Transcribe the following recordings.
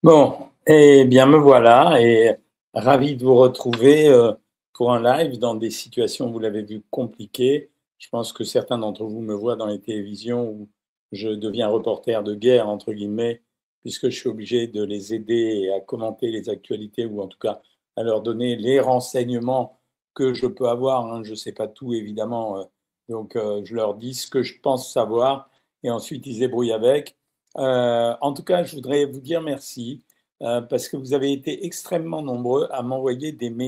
Bon, eh bien me voilà et ravi de vous retrouver pour un live dans des situations, vous l'avez vu, compliquées. Je pense que certains d'entre vous me voient dans les télévisions où je deviens reporter de guerre, entre guillemets, puisque je suis obligé de les aider à commenter les actualités ou en tout cas à leur donner les renseignements que je peux avoir, hein. Je ne sais pas tout, évidemment, donc je leur dis ce que je pense savoir et ensuite ils se débrouillent avec. En tout cas, je voudrais vous dire merci parce que vous avez été extrêmement nombreux à m'envoyer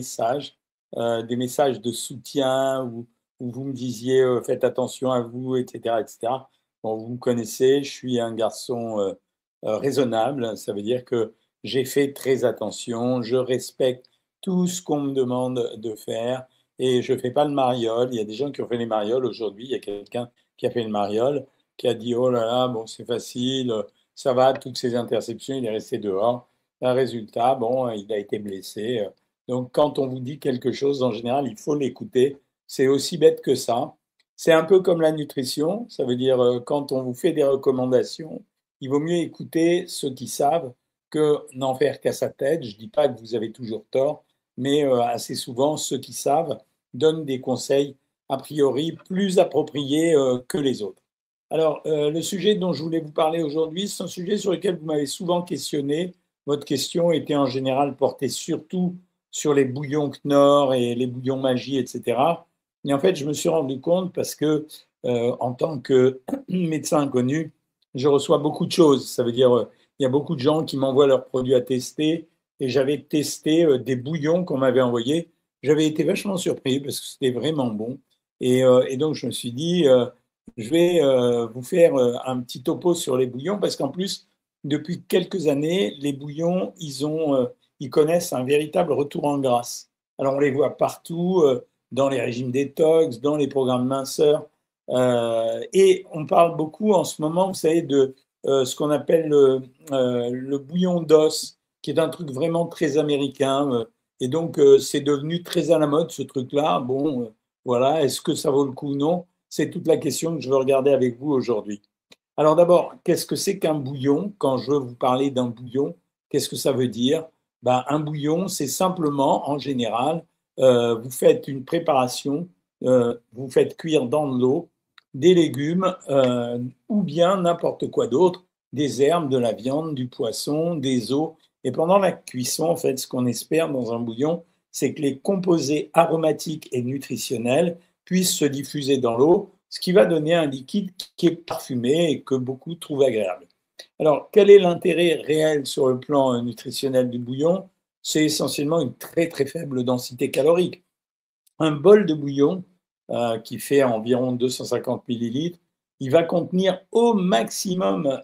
des messages de soutien où vous me disiez faites attention à vous, etc., etc. Bon, vous me connaissez, je suis un garçon raisonnable. Ça veut dire que j'ai fait très attention, je respecte tout ce qu'on me demande de faire et je ne fais pas le mariole. Il y a des gens qui ont fait les marioles aujourd'hui. Il y a quelqu'un qui a fait le mariole qui a dit: «Oh là là, bon, c'est facile, ça va, toutes ces interceptions, il est resté dehors». Un résultat, bon, il a été blessé. Donc quand on vous dit quelque chose, en général, il faut l'écouter. C'est aussi bête que ça. C'est un peu comme la nutrition, ça veut dire, quand on vous fait des recommandations, il vaut mieux écouter ceux qui savent que n'en faire qu'à sa tête. Je ne dis pas que vous avez toujours tort, mais assez souvent, ceux qui savent donnent des conseils a priori plus appropriés, que les autres. Alors, le sujet dont je voulais vous parler aujourd'hui, c'est un sujet sur lequel vous m'avez souvent questionné. Votre question était en général portée surtout sur les bouillons Knorr et les bouillons Magie, etc. Et en fait, je me suis rendu compte parce que, en tant que médecin inconnu, je reçois beaucoup de choses. Ça veut dire, il y a beaucoup de gens qui m'envoient leurs produits à tester et j'avais testé des bouillons qu'on m'avait envoyés. J'avais été vachement surpris parce que c'était vraiment bon. Et donc, je me suis dit, je vais vous faire un petit topo sur les bouillons parce qu'en plus, depuis quelques années, les bouillons, ils connaissent un véritable retour en grâce. Alors, on les voit partout, dans les régimes détox, dans les programmes minceurs. Et on parle beaucoup en ce moment, vous savez, de ce qu'on appelle le bouillon d'os, qui est un truc vraiment très américain. Et donc, c'est devenu très à la mode, ce truc-là. Bon, voilà, est-ce que ça vaut le coup ou non? C'est toute la question que je veux regarder avec vous aujourd'hui. Alors d'abord, qu'est-ce que c'est qu'un bouillon? Quand je veux vous parler d'un bouillon, qu'est-ce que ça veut dire? Ben, un bouillon, c'est simplement, en général, vous faites une préparation, vous faites cuire dans de l'eau des légumes ou bien n'importe quoi d'autre, des herbes, de la viande, du poisson, des os. Et pendant la cuisson, en fait, ce qu'on espère dans un bouillon, c'est que les composés aromatiques et nutritionnels puissent se diffuser dans l'eau, ce qui va donner un liquide qui est parfumé et que beaucoup trouvent agréable. Alors, quel est l'intérêt réel sur le plan nutritionnel du bouillon? C'est essentiellement une très très faible densité calorique. Un bol de bouillon qui fait environ 250 millilitres, il va contenir au maximum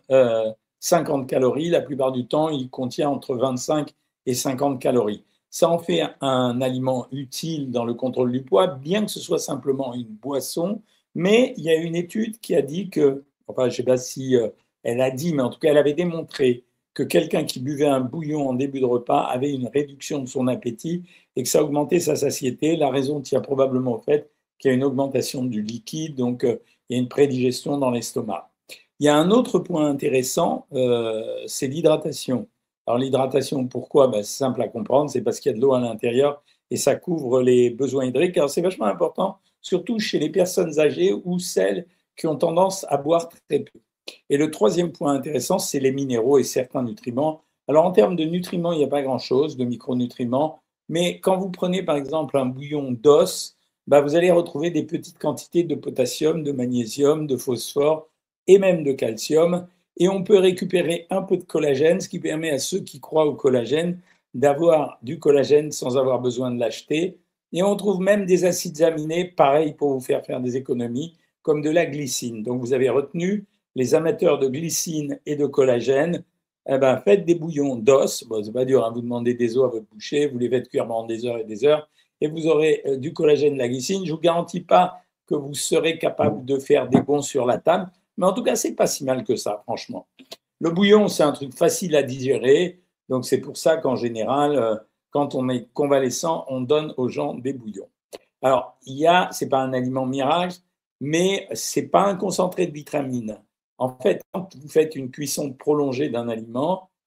50 calories. La plupart du temps, il contient entre 25 et 50 calories. Ça en fait un aliment utile dans le contrôle du poids, bien que ce soit simplement une boisson. Mais il y a une étude qui a dit que, enfin, je ne sais pas si elle a dit, mais en tout cas, elle avait démontré que quelqu'un qui buvait un bouillon en début de repas avait une réduction de son appétit et que ça augmentait sa satiété. La raison tient probablement au fait qu'il y a une augmentation du liquide, donc il y a une prédigestion dans l'estomac. Il y a un autre point intéressant, c'est l'hydratation. Alors l'hydratation, pourquoi? Ben, c'est simple à comprendre, c'est parce qu'il y a de l'eau à l'intérieur et ça couvre les besoins hydriques. Alors c'est vachement important, surtout chez les personnes âgées ou celles qui ont tendance à boire très peu. Et le troisième point intéressant, c'est les minéraux et certains nutriments. Alors en termes de nutriments, il n'y a pas grand-chose, de micronutriments, mais quand vous prenez par exemple un bouillon d'os, bah, vous allez retrouver des petites quantités de potassium, de magnésium, de phosphore et même de calcium. Et on peut récupérer un peu de collagène, ce qui permet à ceux qui croient au collagène d'avoir du collagène sans avoir besoin de l'acheter. Et on trouve même des acides aminés, pareil pour vous faire des économies, comme de la glycine. Donc vous avez retenu les amateurs de glycine et de collagène, eh ben, faites des bouillons d'os. Bon, c'est pas dur, hein, vous demandez des os à votre boucher, vous les faites cuire pendant des heures et des heures, et vous aurez du collagène, de la glycine. Je ne vous garantis pas que vous serez capable de faire des bons sur la table, mais en tout cas, c'est pas si mal que ça, franchement. Le bouillon, c'est un truc facile à digérer, donc c'est pour ça qu'en général, quand on est convalescent, on donne aux gens des bouillons. Alors, c'est pas un aliment miracle, mais c'est pas un concentré de vitamines. En fait, quand vous faites une cuisson prolongée d'un aliment,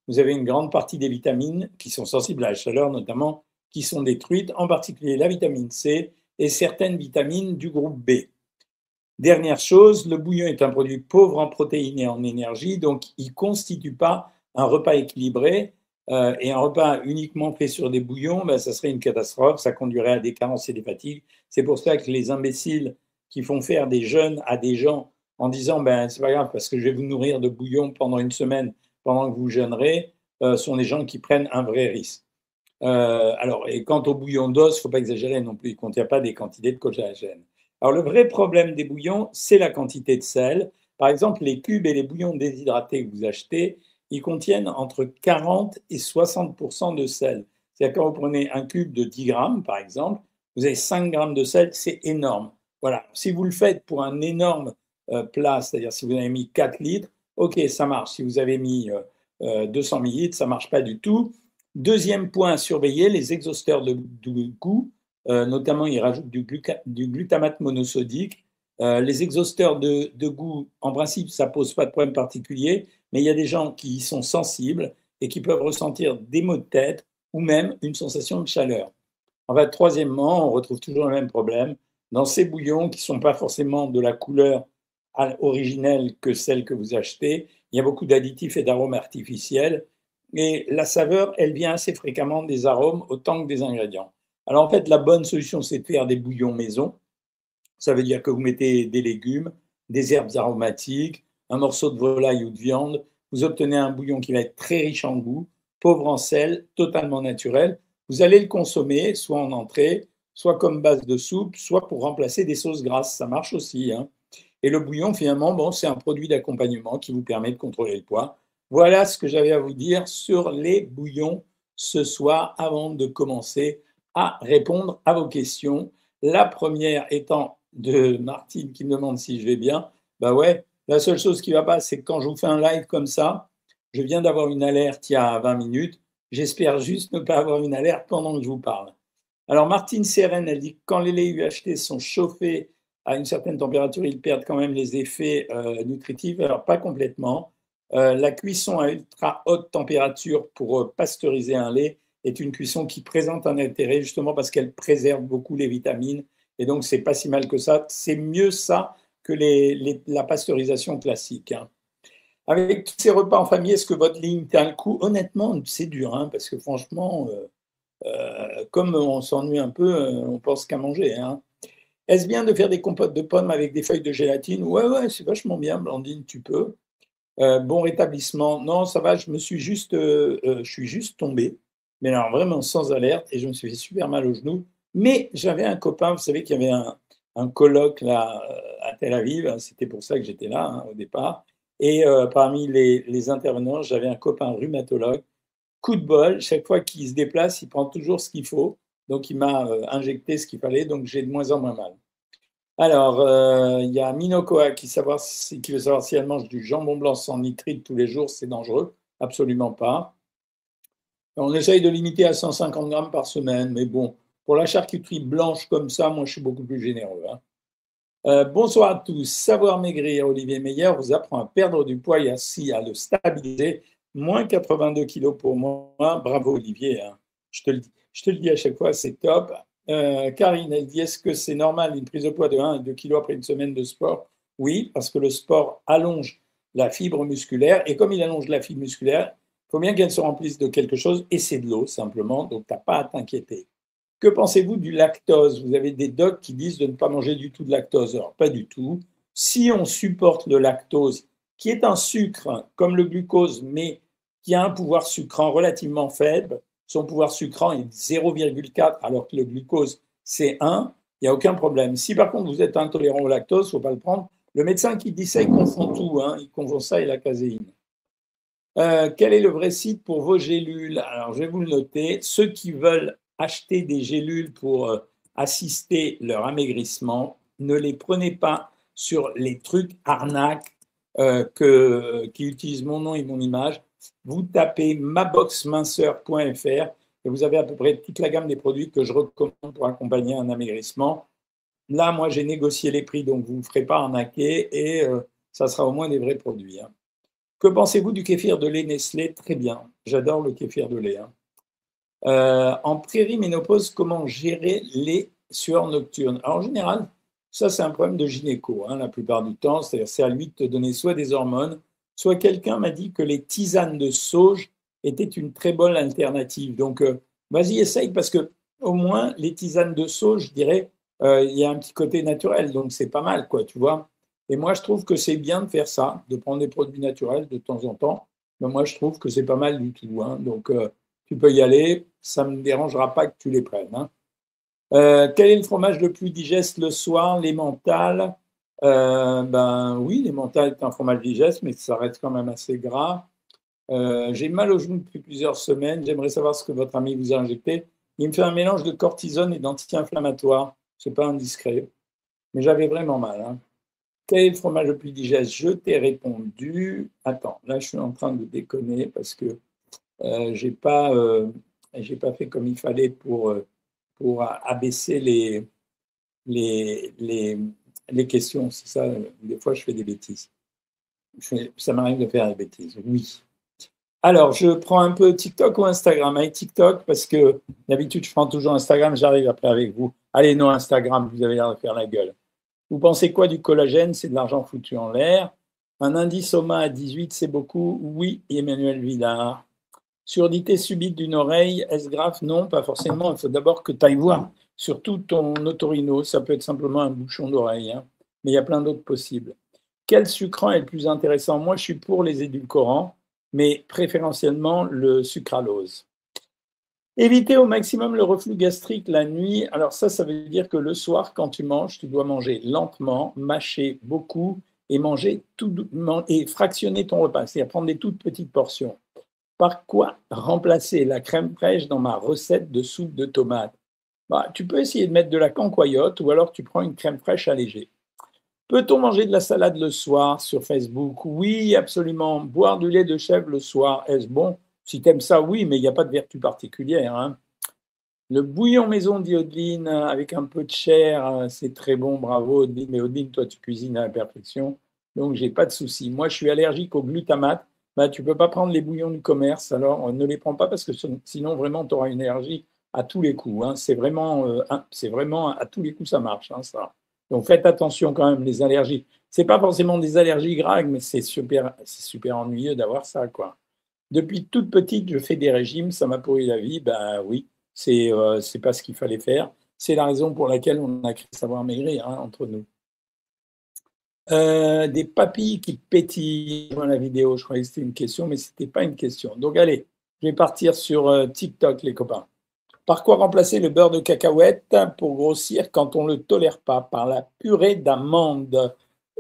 vous avez une grande partie des vitamines qui sont sensibles à la chaleur, notamment, qui sont détruites, en particulier la vitamine C et certaines vitamines du groupe B. Dernière chose, le bouillon est un produit pauvre en protéines et en énergie, donc il ne constitue pas un repas équilibré. Et un repas uniquement fait sur des bouillons, ben, ça serait une catastrophe, ça conduirait à des carences et des fatigues. C'est pour ça que les imbéciles qui font faire des jeûnes à des gens en disant ben, c'est pas grave parce que je vais vous nourrir de bouillon pendant une semaine pendant que vous jeûnerez, sont des gens qui prennent un vrai risque. Alors, et quant au bouillon d'os, il ne faut pas exagérer non plus, il ne contient pas des quantités de collagène. Alors, le vrai problème des bouillons, c'est la quantité de sel. Par exemple, les cubes et les bouillons déshydratés que vous achetez, ils contiennent entre 40 et 60% de sel. C'est-à-dire quand vous prenez un cube de 10 grammes, par exemple, vous avez 5 grammes de sel, c'est énorme. Voilà, si vous le faites pour un énorme plat, c'est-à-dire si vous avez mis 4 litres, ok, ça marche. Si vous avez mis 200 millilitres, ça ne marche pas du tout. Deuxième point à surveiller, les exhausteurs de goût, notamment ils rajoutent du glutamate monosodique. Les exhausteurs de goût, en principe, ça ne pose pas de problème particulier, mais il y a des gens qui y sont sensibles et qui peuvent ressentir des maux de tête ou même une sensation de chaleur. En fait, troisièmement, on retrouve toujours le même problème. Dans ces bouillons qui ne sont pas forcément de la couleur originelle que celle que vous achetez, il y a beaucoup d'additifs et d'arômes artificiels. Et la saveur, elle vient assez fréquemment des arômes autant que des ingrédients. Alors en fait, la bonne solution, c'est de faire des bouillons maison. Ça veut dire que vous mettez des légumes, des herbes aromatiques, un morceau de volaille ou de viande. Vous obtenez un bouillon qui va être très riche en goût, pauvre en sel, totalement naturel. Vous allez le consommer soit en entrée, soit comme base de soupe, soit pour remplacer des sauces grasses. Ça marche aussi, hein. Et le bouillon, finalement, bon, c'est un produit d'accompagnement qui vous permet de contrôler le poids. Voilà ce que j'avais à vous dire sur les bouillons ce soir avant de commencer à répondre à vos questions. La première étant de Martine qui me demande si je vais bien. Bah ouais, la seule chose qui ne va pas, c'est que quand je vous fais un live comme ça, je viens d'avoir une alerte il y a 20 minutes. J'espère juste ne pas avoir une alerte pendant que je vous parle. Alors Martine Sérène, elle dit que quand les laits UHT sont chauffés à une certaine température, ils perdent quand même les effets nutritifs. Alors pas complètement. La cuisson à ultra haute température pour pasteuriser un lait est une cuisson qui présente un intérêt justement parce qu'elle préserve beaucoup les vitamines. Et donc, c'est pas si mal que ça. C'est mieux ça que la pasteurisation classique, hein. Avec tous ces repas en famille, est-ce que votre ligne tient le coup? Honnêtement, c'est dur, hein, parce que franchement, comme on s'ennuie un peu, on pense qu'à manger, hein. Est-ce bien de faire des compotes de pommes avec des feuilles de gélatine? Ouais, ouais, c'est vachement bien, Blandine, tu peux. Bon rétablissement. Non, ça va, je suis juste tombé, mais alors vraiment sans alerte, et je me suis fait super mal au genou. Mais j'avais un copain, vous savez qu'il y avait un colloque là à Tel Aviv, hein, c'était pour ça que j'étais là, hein, au départ. Et parmi les intervenants, j'avais un copain rhumatologue. Coup de bol, chaque fois qu'il se déplace, il prend toujours ce qu'il faut. Donc il m'a injecté ce qu'il fallait, donc j'ai de moins en moins mal. Alors, il y a Minokoa qui veut savoir si elle mange du jambon blanc sans nitrite tous les jours, c'est dangereux. Absolument pas. On essaye de limiter à 150 grammes par semaine, mais bon, pour la charcuterie blanche comme ça, moi, je suis beaucoup plus généreux, hein. Bonsoir à tous. Savoir maigrir, Olivier Meyer vous apprend à perdre du poids et ainsi à le stabiliser. Moins 82 kilos pour moi. Bravo, Olivier, hein. Je te le dis à chaque fois, c'est top. Karine, elle dit, est-ce que c'est normal une prise de poids de 1 à 2 kilos après une semaine de sport? Oui, parce que le sport allonge la fibre musculaire. Et comme il allonge la fibre musculaire, il faut bien qu'elle se remplisse de quelque chose. Et c'est de l'eau, simplement. Donc, tu n'as pas à t'inquiéter. Que pensez-vous du lactose? Vous avez des docs qui disent de ne pas manger du tout de lactose. Alors, pas du tout. Si on supporte le lactose, qui est un sucre comme le glucose, mais qui a un pouvoir sucrant relativement faible, son pouvoir sucrant est 0,4, alors que le glucose, c'est 1, il n'y a aucun problème. Si par contre vous êtes intolérant au lactose, il ne faut pas le prendre. Le médecin qui dit ça, il confond tout, hein, il confond ça et la caséine. Quel est le vrai site pour vos gélules? Alors, je vais vous le noter. Ceux qui veulent acheter des gélules pour assister leur amaigrissement, ne les prenez pas sur les trucs arnaques qui utilisent mon nom et mon image. Vous tapez maboxminceur.fr et vous avez à peu près toute la gamme des produits que je recommande pour accompagner un amaigrissement. Là, moi, j'ai négocié les prix, donc vous ne ferez pas arnaquer et ça sera au moins des vrais produits, hein. Que pensez-vous du kéfir de lait Nestlé? Très bien. J'adore le kéfir de lait. Hein. En ménopause, comment gérer les sueurs nocturnes? Alors, en général, ça, c'est un problème de gynéco, hein, la plupart du temps. C'est-à-dire, c'est à lui de te donner soit des hormones, soit quelqu'un m'a dit que les tisanes de sauge étaient une très bonne alternative. Donc, vas-y, essaye, parce que au moins, les tisanes de sauge, je dirais, il y a un petit côté naturel, donc c'est pas mal, quoi, tu vois. Et moi, je trouve que c'est bien de faire ça, de prendre des produits naturels de temps en temps. Mais moi, je trouve que c'est pas mal du tout. Hein. Donc, tu peux y aller, ça ne me dérangera pas que tu les prennes. Hein. Quel est le fromage le plus digeste le soir? L'emmental. Ben oui, l'emmental est un fromage digeste, mais ça reste quand même assez gras. J'ai mal au genou depuis plusieurs semaines. J'aimerais savoir ce que votre ami vous a injecté. Il me fait un mélange de cortisone et d'anti-inflammatoire. C'est pas indiscret, mais j'avais vraiment mal. Hein. Quel est le fromage le plus digeste? Je t'ai répondu. Attends, là je suis en train de déconner parce que j'ai pas fait comme il fallait pour abaisser les, les, les questions. C'est ça, des fois je fais des bêtises. Ça m'arrive de faire des bêtises, oui. Alors, je prends un peu TikTok ou Instagram? Avec TikTok, parce que d'habitude, je prends toujours Instagram, j'arrive après avec vous. Allez, non, Instagram, vous avez l'air de faire la gueule. Vous pensez quoi du collagène? C'est de l'argent foutu en l'air. Un indice OMA à 18, c'est beaucoup? Oui, Emmanuel Villard. Surdité subite d'une oreille, est-ce grave? Non, pas forcément. Il faut d'abord que tu ailles voir. Surtout ton otorino, ça peut être simplement un bouchon d'oreille, hein. Mais il y a plein d'autres possibles. Quel sucrant est le plus intéressant? Moi, je suis pour les édulcorants, mais préférentiellement le sucralose. Éviter au maximum le reflux gastrique la nuit. Alors ça veut dire que le soir, quand tu manges, tu dois manger lentement, mâcher beaucoup et manger et fractionner ton repas, c'est-à-dire prendre des toutes petites portions. Par quoi remplacer la crème fraîche dans ma recette de soupe de tomate? Bah, tu peux essayer de mettre de la cancoyote ou alors tu prends une crème fraîche allégée. Peut-on manger de la salade le soir sur Facebook? Oui, absolument. Boire du lait de chèvre le soir, est-ce bon? Si tu aimes ça, oui, mais il n'y a pas de vertu particulière. Hein. Le bouillon maison d'Yodeline avec un peu de chair, c'est très bon, bravo Odeline. Mais Odeline, toi, tu cuisines à la perfection, donc j'ai pas de souci. Moi, je suis allergique au glutamate. Bah, tu peux pas prendre les bouillons du commerce, alors ne les prends pas parce que sinon, vraiment, tu auras une allergie à tous les coups. Hein. C'est vraiment à tous les coups, ça marche, hein, ça. Donc faites attention quand même, les allergies. C'est pas forcément des allergies graves, mais c'est super ennuyeux d'avoir ça, quoi. Depuis toute petite, je fais des régimes, ça m'a pourri la vie. Ben oui, c'est pas ce qu'il fallait faire. C'est la raison pour laquelle on a créé Savoir Maigrir, hein, entre nous. Des papilles qui pétillent dans la vidéo, je croyais que c'était une question, mais ce n'était pas une question. Donc allez, je vais partir sur TikTok, les copains. Par quoi remplacer le beurre de cacahuète pour grossir quand on ne le tolère pas? Par la purée d'amande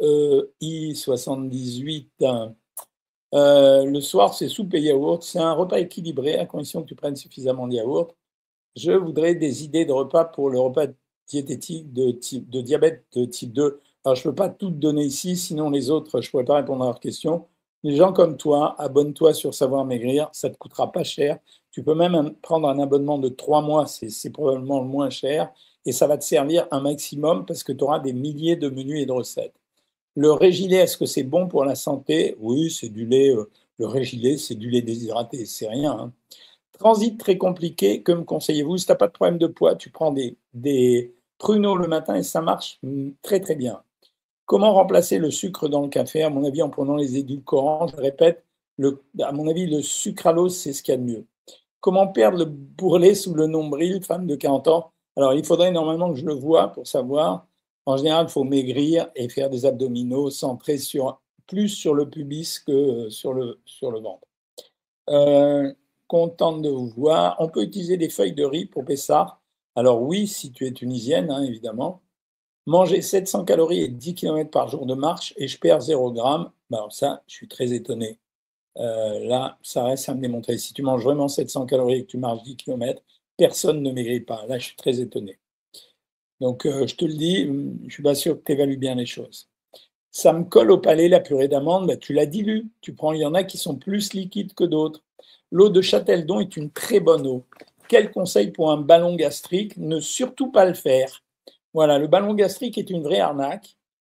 I78. Le soir, c'est soupe et yaourt. C'est un repas équilibré à condition que tu prennes suffisamment de yaourt. Je voudrais des idées de repas pour le repas diététique de diabète de type 2. Alors, je ne peux pas tout te donner ici, sinon les autres, je ne pourrais pas répondre à leurs questions. Les gens comme toi, abonne-toi sur Savoir Maigrir, ça ne te coûtera pas cher. Tu peux même prendre un abonnement de 3 mois, c'est probablement le moins cher, et ça va te servir un maximum parce que tu auras des milliers de menus et de recettes. Le régilet, est-ce que c'est bon pour la santé? Oui, c'est du lait. Le régilet, c'est du lait déshydraté, c'est rien. Hein. Transit très compliqué, que me conseillez-vous? Si tu n'as pas de problème de poids, tu prends des pruneaux le matin et ça marche très très bien. Comment remplacer le sucre dans le café? À mon avis, en prenant les édulcorants, je répète, à mon avis, le sucralose, c'est ce qu'il y a de mieux. Comment perdre le bourrelet sous le nombril, femme de 40 ans? Alors, il faudrait normalement que je le voie pour savoir. En général, il faut maigrir et faire des abdominaux centrés plus sur le pubis que sur le ventre. Contente de vous voir. On peut utiliser des feuilles de riz pour Pessard. Alors oui, si tu es tunisienne, hein, évidemment. Manger 700 calories et 10 km par jour de marche et je perds 0 g. Ben alors ça, je suis très étonné. Là, ça reste à me démontrer. Si tu manges vraiment 700 calories et que tu marches 10 km, personne ne maigrit pas. Là, je suis très étonné. Donc, je te le dis, je ne suis pas sûr que tu évalues bien les choses. Ça me colle au palais, la purée d'amande, ben, tu la dilues. Il y en a qui sont plus liquides que d'autres. L'eau de Châteldon est une très bonne eau. Quel conseil pour un ballon gastrique? Ne surtout pas le faire. Voilà, le ballon gastrique est une vraie arnaque.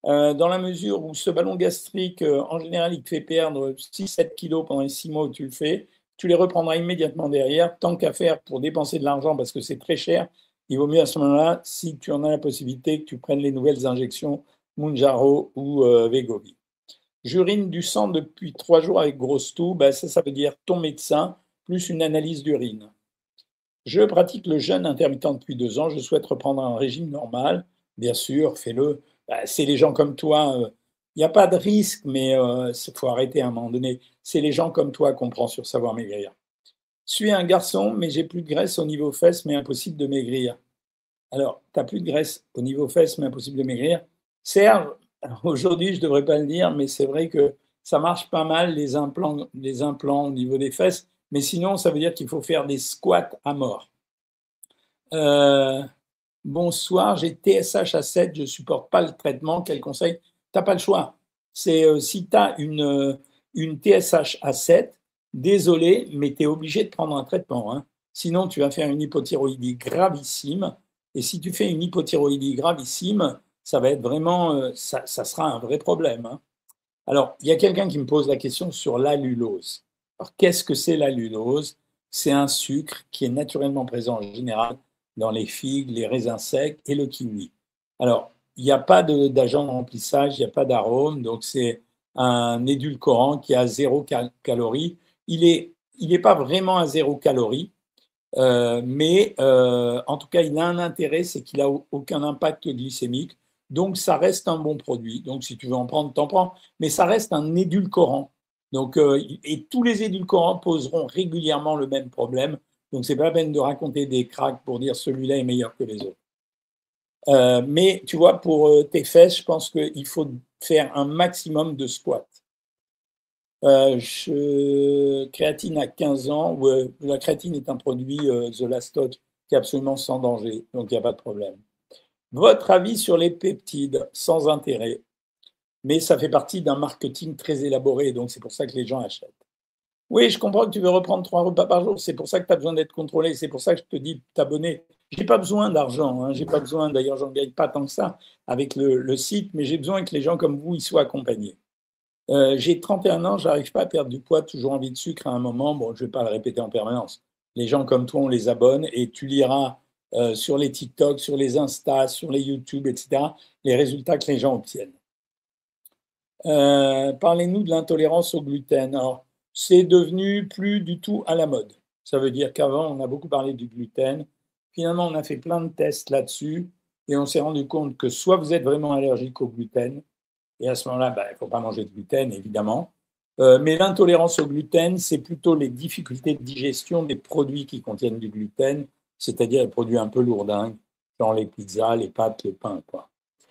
Dans la mesure où ce ballon gastrique, en général, il te fait perdre 6-7 kilos pendant les 6 mois où tu le fais, tu les reprendras immédiatement derrière. Tant qu'à faire pour dépenser de l'argent parce que c'est très cher, il vaut mieux à ce moment-là, si tu en as la possibilité, que tu prennes les nouvelles injections Mounjaro ou Wegovy. J'urine du sang depuis 3 jours avec grosse toux, bah, ça veut dire ton médecin plus une analyse d'urine. Je pratique le jeûne intermittent depuis 2 ans. Je souhaite reprendre un régime normal. Bien sûr, fais-le. Bah, c'est les gens comme toi. Il n'y a pas de risque, mais il faut arrêter à un moment donné. C'est les gens comme toi qu'on prend sur Savoir Maigrir. Je suis un garçon, mais j'ai plus de graisse au niveau fesses, mais impossible de maigrir. Alors, tu n'as plus de graisse au niveau fesses, mais impossible de maigrir. Serge, aujourd'hui, je ne devrais pas le dire, mais c'est vrai que ça marche pas mal, les implants au niveau des fesses. Mais sinon, ça veut dire qu'il faut faire des squats à mort. Euh, Bonsoir, j'ai TSH à 7, je ne supporte pas le traitement. Quel conseil? Tu n'as pas le choix. Si tu as une TSH à 7, désolé, mais tu es obligé de prendre un traitement, hein. Sinon, tu vas faire une hypothyroïdie gravissime. Et si tu fais une hypothyroïdie gravissime, ça va être vraiment, ça sera un vrai problème, hein. Alors, il y a quelqu'un qui me pose la question sur l'allulose. Alors, qu'est-ce que c'est l'allulose? C'est un sucre qui est naturellement présent en général dans les figues, les raisins secs et le kiwi. Alors, il n'y a pas d'agent de remplissage, il n'y a pas d'arôme, donc c'est un édulcorant qui a 0 calories. Il est pas vraiment à 0 calories, mais en tout cas, il a un intérêt, c'est qu'il n'a aucun impact glycémique. Donc, ça reste un bon produit. Donc, si tu veux en prendre, t'en prends. Mais ça reste un édulcorant. Donc, et tous les édulcorants poseront régulièrement le même problème. Donc, c'est pas la peine de raconter des cracks pour dire celui-là est meilleur que les autres. Mais tu vois, pour tes fesses, je pense qu'il faut faire un maximum de squats. Créatine à 15 ans. Ouais, la créatine est un produit, The Last Touch, qui est absolument sans danger, donc il n'y a pas de problème. Votre avis sur les peptides, sans intérêt, mais ça fait partie d'un marketing très élaboré, donc c'est pour ça que les gens achètent. Oui, je comprends que tu veux reprendre 3 repas par jour, c'est pour ça que tu as besoin d'être contrôlé, c'est pour ça que je te dis de t'abonner. J'ai pas besoin d'argent, hein, j'ai pas besoin, d'ailleurs j'en gagne pas tant que ça avec le site, mais j'ai besoin que les gens comme vous, ils soient accompagnés. J'ai 31 ans, j'arrive pas à perdre du poids, toujours envie de sucre à un moment. Bon, je vais pas le répéter en permanence. Les gens comme toi, on les abonne et tu liras sur les TikTok, sur les Insta, sur les YouTube, etc., les résultats que les gens obtiennent. Parlez-nous de l'intolérance au gluten. Alors, c'est devenu plus du tout à la mode. Ça veut dire qu'avant, on a beaucoup parlé du gluten. Finalement, on a fait plein de tests là-dessus et on s'est rendu compte que soit vous êtes vraiment allergique au gluten, et à ce moment-là, bah, il ne faut pas manger de gluten, évidemment. Mais l'intolérance au gluten, c'est plutôt les difficultés de digestion des produits qui contiennent du gluten, c'est-à-dire les produits un peu lourdingues, genre les pizzas, les pâtes, le pain, quoi.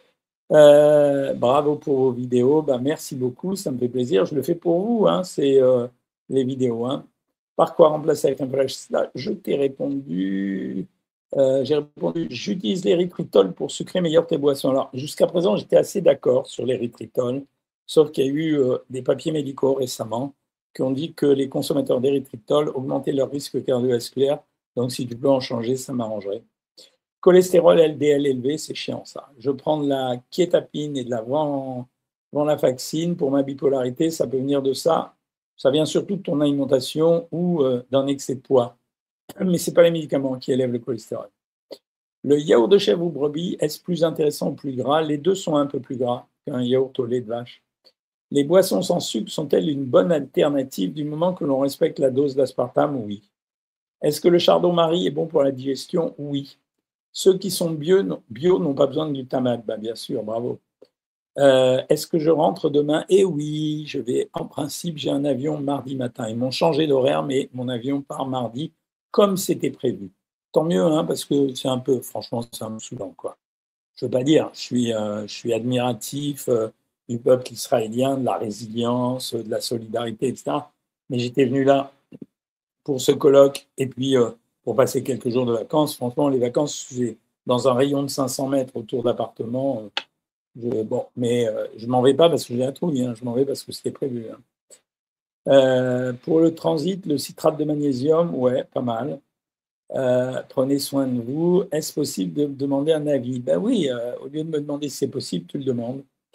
Bravo pour vos vidéos. Bah, merci beaucoup, ça me fait plaisir. Je le fais pour vous, hein, c'est les vidéos, hein. Par quoi remplacer avec un flash? Je t'ai répondu. J'ai répondu, j'utilise l'érythritol pour sucrer meilleur tes boissons. Alors, jusqu'à présent, j'étais assez d'accord sur l'érythritol, sauf qu'il y a eu des papiers médicaux récemment qui ont dit que les consommateurs d'érythritol augmentaient leur risque cardiovasculaire. Donc, si tu peux en changer, ça m'arrangerait. Cholestérol LDL élevé, c'est chiant ça. Je prends de la kétapine et de la venlafaxine pour ma bipolarité, ça peut venir de ça. Ça vient surtout de ton alimentation ou d'un excès de poids. Mais ce n'est pas les médicaments qui élèvent le cholestérol. Le yaourt de chèvre ou brebis, est-ce plus intéressant ou plus gras? Les deux sont un peu plus gras qu'un yaourt au lait de vache. Les boissons sans sucre sont-elles une bonne alternative du moment que l'on respecte la dose d'aspartame? Oui. Est-ce que le chardon-marie est bon pour la digestion? Oui. Ceux qui sont bio n'ont pas besoin de glutamate. Ben, bien sûr, bravo. Est-ce que je rentre demain? Eh oui, je vais, en principe, j'ai un avion mardi matin. Ils m'ont changé d'horaire, mais mon avion part mardi comme c'était prévu. Tant mieux, hein, parce que c'est un peu, franchement, c'est un peu saoulant, quoi. Je veux pas dire, je suis admiratif du peuple israélien, de la résilience, de la solidarité, etc. Mais j'étais venu là pour ce colloque et puis pour passer quelques jours de vacances. Franchement, les vacances, c'est dans un rayon de 500 mètres autour d'appartements. Bon, mais je m'en vais pas parce que j'ai la trouille, hein, je m'en vais parce que c'était prévu, hein. Pour le transit, le citrate de magnésium, ouais, pas mal. Prenez soin de vous. Est-ce possible de me demander un avis? Ben oui, au lieu de me demander si c'est possible, tu le demandes.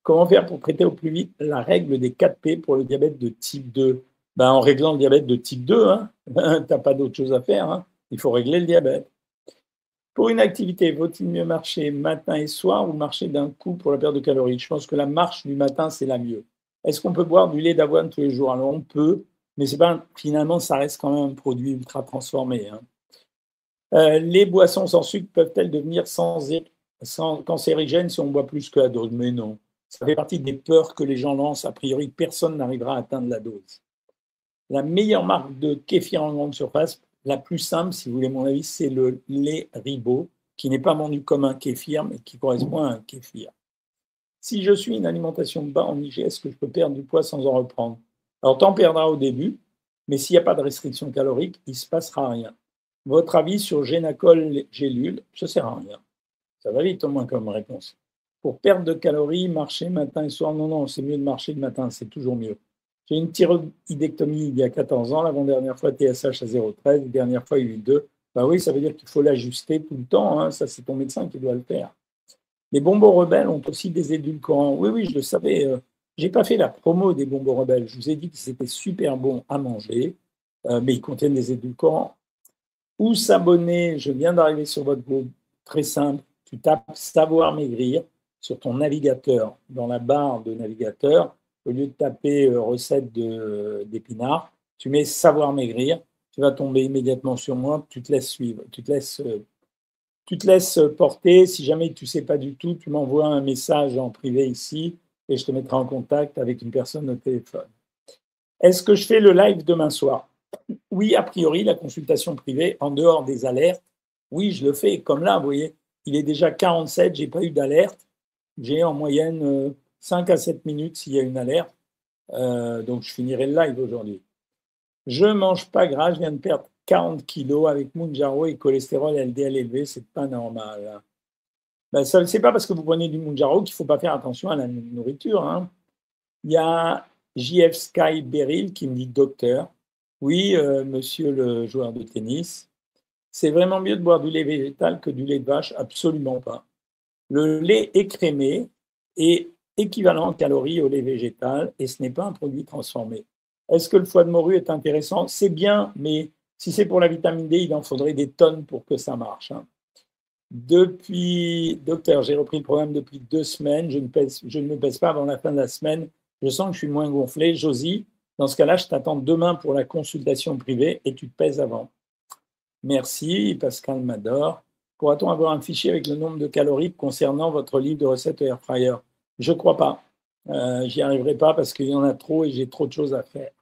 Comment faire pour traiter au plus vite la règle des 4 P pour le diabète de type 2? Ben, en réglant le diabète de type 2, hein. Tu pas d'autre chose à faire, hein. Il faut régler le diabète. Pour une activité, vaut-il mieux marcher matin et soir ou marcher d'un coup pour la perte de calories? Je pense que la marche du matin, c'est la mieux. Est-ce qu'on peut boire du lait d'avoine tous les jours? Alors on peut, mais c'est pas, finalement, ça reste quand même un produit ultra transformé, hein. Les boissons sans sucre peuvent-elles devenir sans cancérigènes si on boit plus que la dose? Mais non. Ça fait partie des peurs que les gens lancent. A priori, personne n'arrivera à atteindre la dose. La meilleure marque de kéfir en grande surface, la plus simple, si vous voulez mon avis, c'est le lait Ribot, qui n'est pas vendu comme un kéfir, mais qui correspond à un kéfir. Si je suis une alimentation bas en IG, est-ce que je peux perdre du poids sans en reprendre? Alors, tu en perdras au début, mais s'il n'y a pas de restriction calorique, il ne se passera rien. Votre avis sur Génacol gélule? Ça ne sert à rien. Ça va vite au moins comme réponse. Pour perdre de calories, marcher matin et soir, non, non, c'est mieux de marcher le matin, c'est toujours mieux. J'ai une thyroïdectomie il y a 14 ans, l'avant-dernière fois TSH à 0,13, la dernière fois 8,2. Bah oui, ça veut dire qu'il faut l'ajuster tout le temps, hein. Ça c'est ton médecin qui doit le faire. Les bonbons rebelles ont aussi des édulcorants. Oui, oui, je le savais. Je n'ai pas fait la promo des bonbons rebelles. Je vous ai dit que c'était super bon à manger, mais ils contiennent des édulcorants. Où s'abonner? Je viens d'arriver sur votre groupe. Très simple. Tu tapes Savoir maigrir sur ton navigateur, dans la barre de navigateur. Au lieu de taper recette d'épinards, tu mets Savoir maigrir. Tu vas tomber immédiatement sur moi. Tu te laisses suivre. Tu te laisses porter. Si jamais tu ne sais pas du tout, tu m'envoies un message en privé ici et je te mettrai en contact avec une personne au téléphone. Est-ce que je fais le live demain soir? Oui, a priori, la consultation privée, en dehors des alertes, oui, je le fais. Comme là, vous voyez, il est déjà 47, je n'ai pas eu d'alerte. J'ai en moyenne 5 à 7 minutes s'il y a une alerte. Donc, je finirai le live aujourd'hui. Je ne mange pas gras, je viens de perdre 40 kilos avec Mounjaro et cholestérol LDL élevé, c'est pas normal. Ben, ce n'est pas parce que vous prenez du Mounjaro qu'il ne faut pas faire attention à la nourriture, hein. Il y a JF Sky Beryl qui me dit docteur. Oui, monsieur le joueur de tennis. C'est vraiment mieux de boire du lait végétal que du lait de vache? Absolument pas. Le lait écrémé est équivalent en calories au lait végétal et ce n'est pas un produit transformé. Est-ce que le foie de morue est intéressant? C'est bien, mais si c'est pour la vitamine D, il en faudrait des tonnes pour que ça marche, hein. Docteur, j'ai repris le programme depuis 2 semaines. Je ne me pèse pas avant la fin de la semaine. Je sens que je suis moins gonflé. Josie, dans ce cas-là, je t'attends demain pour la consultation privée et tu te pèses avant. Merci, Pascal m'adore. Pourra-t-on avoir un fichier avec le nombre de calories concernant votre livre de recettes Air Fryer? Je ne crois pas. J'y arriverai pas parce qu'il y en a trop et j'ai trop de choses à faire.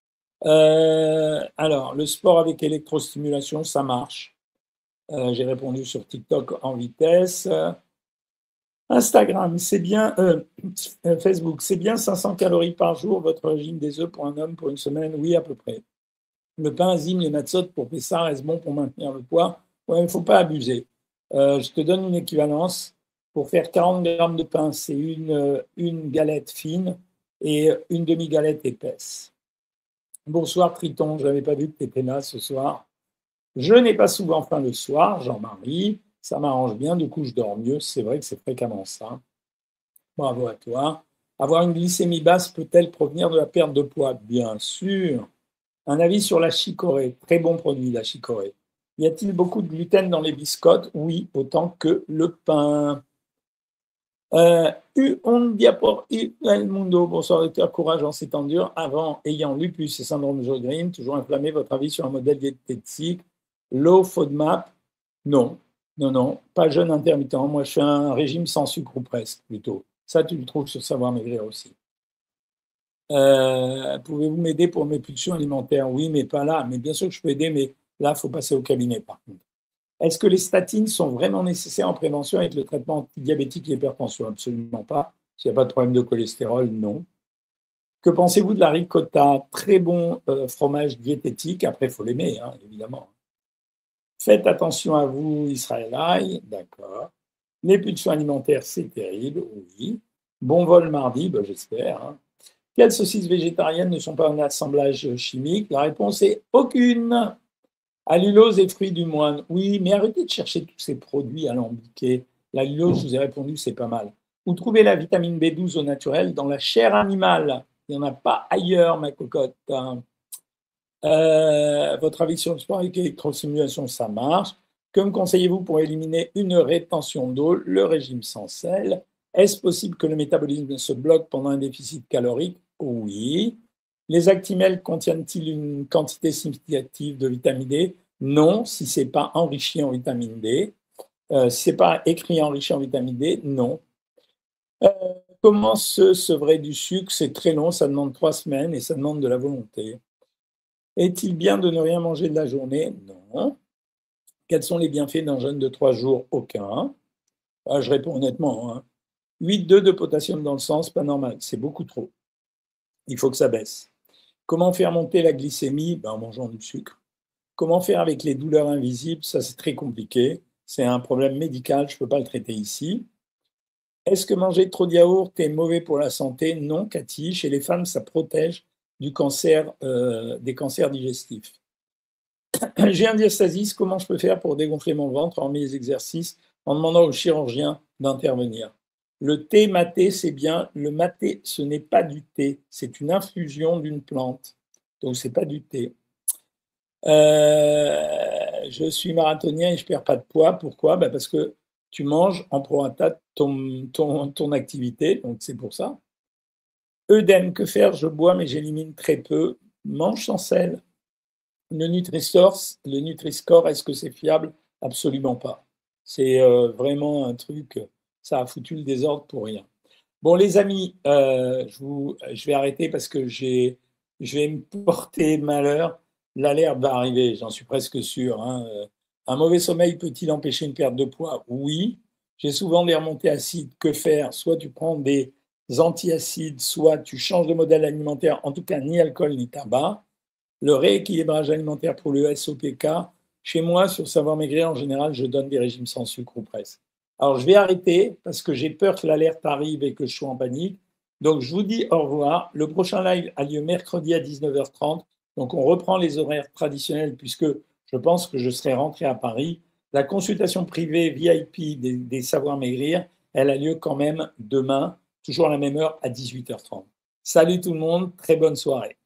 Alors, le sport avec électrostimulation, ça marche. J'ai répondu sur TikTok en vitesse. Instagram, c'est bien. Facebook, c'est bien 500 calories par jour, votre régime des œufs pour un homme pour une semaine? Oui, à peu près. Le pain, enzyme, les matzot pour Pessar, est-ce bon pour maintenir le poids? Ouais, il ne faut pas abuser. Je te donne une équivalence. Pour faire 40 grammes de pain, c'est une galette fine et une demi-galette épaisse. Bonsoir Triton, je n'avais pas vu que tu étais là ce soir. Je n'ai pas souvent faim le soir, Jean-Marie. Ça m'arrange bien, du coup je dors mieux. C'est vrai que c'est fréquemment ça. Bravo à toi. Avoir une glycémie basse peut-elle provenir de la perte de poids? Bien sûr. Un avis sur la chicorée. Très bon produit, la chicorée. Y a-t-il beaucoup de gluten dans les biscottes? Oui, autant que le pain. Un dia por el mundo. Bonsoir docteur, courage en ces temps durs. Avant, ayant lupus et syndrome de Sjögren, toujours inflammé, votre avis sur un modèle diététique? Low FODMAP? Non, non, non, pas jeûne intermittent. Moi, je fais un régime sans sucre ou presque, plutôt. Ça, tu le trouves sur Savoir Maigrir aussi. Pouvez-vous m'aider pour mes pulsions alimentaires? Oui, mais pas là. Mais bien sûr que je peux aider, mais là, il faut passer au cabinet, par contre. Est-ce que les statines sont vraiment nécessaires en prévention avec le traitement antidiabétique et l'hypertension? Absolument pas. S'il n'y a pas de problème de cholestérol, non. Que pensez-vous de la ricotta? Très bon fromage diététique. Après, il faut l'aimer, hein, évidemment. Faites attention à vous, Israël. D'accord. Les pulsions alimentaires, c'est terrible, oui. Bon vol mardi, ben, j'espère, hein. Quelles saucisses végétariennes ne sont pas un assemblage chimique? La réponse est aucune. Allulose et fruits du moine. Oui, mais arrêtez de chercher tous ces produits alambiqués. L'allulose, je vous ai répondu, c'est pas mal. Vous trouvez la vitamine B12 au naturel dans la chair animale. Il n'y en a pas ailleurs, ma cocotte. Votre avis sur le sport avec électrostimulation, ça marche. Que me conseillez-vous pour éliminer une rétention d'eau? Le régime sans sel. Est-ce possible que le métabolisme se bloque pendant un déficit calorique? Oui. Les Actimel contiennent-ils une quantité significative de vitamine D? Non, si ce n'est pas enrichi en vitamine D. Si ce n'est pas écrit enrichi en vitamine D, non. Comment se sevrer du sucre? C'est très long, ça demande 3 semaines et ça demande de la volonté. Est-il bien de ne rien manger de la journée? Non. Quels sont les bienfaits d'un jeûne de 3 jours? Aucun. Ah, je réponds honnêtement, hein. 8,2 de potassium dans le sang, c'est pas normal, c'est beaucoup trop. Il faut que ça baisse. Comment faire monter la glycémie? En mangeant du sucre. Comment faire avec les douleurs invisibles? Ça, c'est très compliqué. C'est un problème médical, je ne peux pas le traiter ici. Est-ce que manger trop de yaourt est mauvais pour la santé? Non, Cathy. Chez les femmes, ça protège du cancer, des cancers digestifs. J'ai un diastasis, comment je peux faire pour dégonfler mon ventre en mes exercices en demandant au chirurgien d'intervenir? Le thé maté, c'est bien. Le maté, ce n'est pas du thé, c'est une infusion d'une plante. Donc, ce n'est pas du thé. Je suis marathonien et je ne perds pas de poids. Pourquoi? Parce que tu manges en prorata ton activité, donc c'est pour ça. Œdème, que faire? Je bois, mais j'élimine très peu. Mange sans sel. Le Nutri-Score, est-ce que c'est fiable? Absolument pas. C'est vraiment un truc, ça a foutu le désordre pour rien. Bon, les amis, je vais arrêter parce que je vais me porter malheur. L'alerte va arriver, j'en suis presque sûr, hein. Un mauvais sommeil peut-il empêcher une perte de poids? Oui. J'ai souvent des remontées acides. Que faire? Soit tu prends des antiacides, soit tu changes de modèle alimentaire, en tout cas ni alcool ni tabac. Le rééquilibrage alimentaire pour le SOPK, chez moi, sur Savoir Maigrir, en général, je donne des régimes sans sucre ou presque. Alors, je vais arrêter parce que j'ai peur que l'alerte arrive et que je sois en panique. Donc, je vous dis au revoir. Le prochain live a lieu mercredi à 19h30. Donc, on reprend les horaires traditionnels puisque je pense que je serai rentré à Paris. La consultation privée VIP des Savoir Maigrir, elle a lieu quand même demain, toujours à la même heure, à 18h30. Salut tout le monde, très bonne soirée.